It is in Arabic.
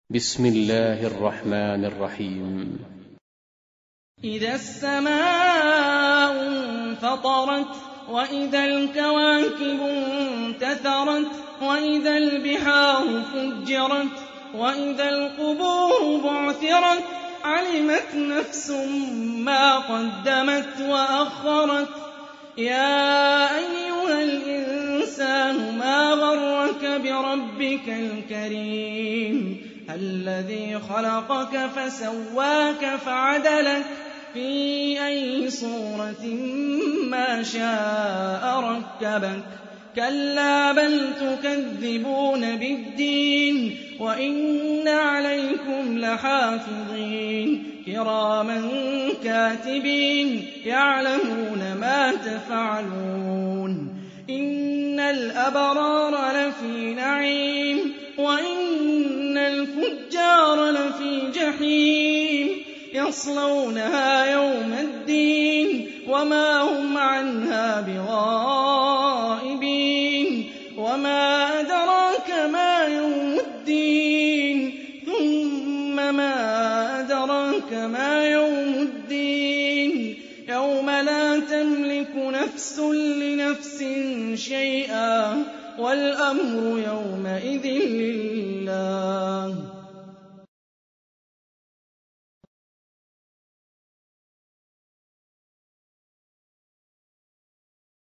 بسم الله الرحمن الرحيم. إذا السماء انفطرت وإذا الكواكب انتثرت وإذا البحار فجرت وإذا القبور بعثرت علمت نفس ما قدمت وأخرت يا أيها الإنسان ما غرك بربك الكريم الذي خلقك فسواك فعدلك في أي صورة ما شاء ركبك كلا بل تكذبون بالدين وإن عليكم لحافظين كراما كاتبين يعلمون ما تفعلون إن الأبرار لفي نعيم وإن الفجار لفي جحيم يصلونها يوم الدين وما هم عنها بغائبين وما أدراك ما يوم الدين ثم ما أدراك ما يوم الدين يوم لا تملك نفس لنفس شيئا والأمر يومئذ لله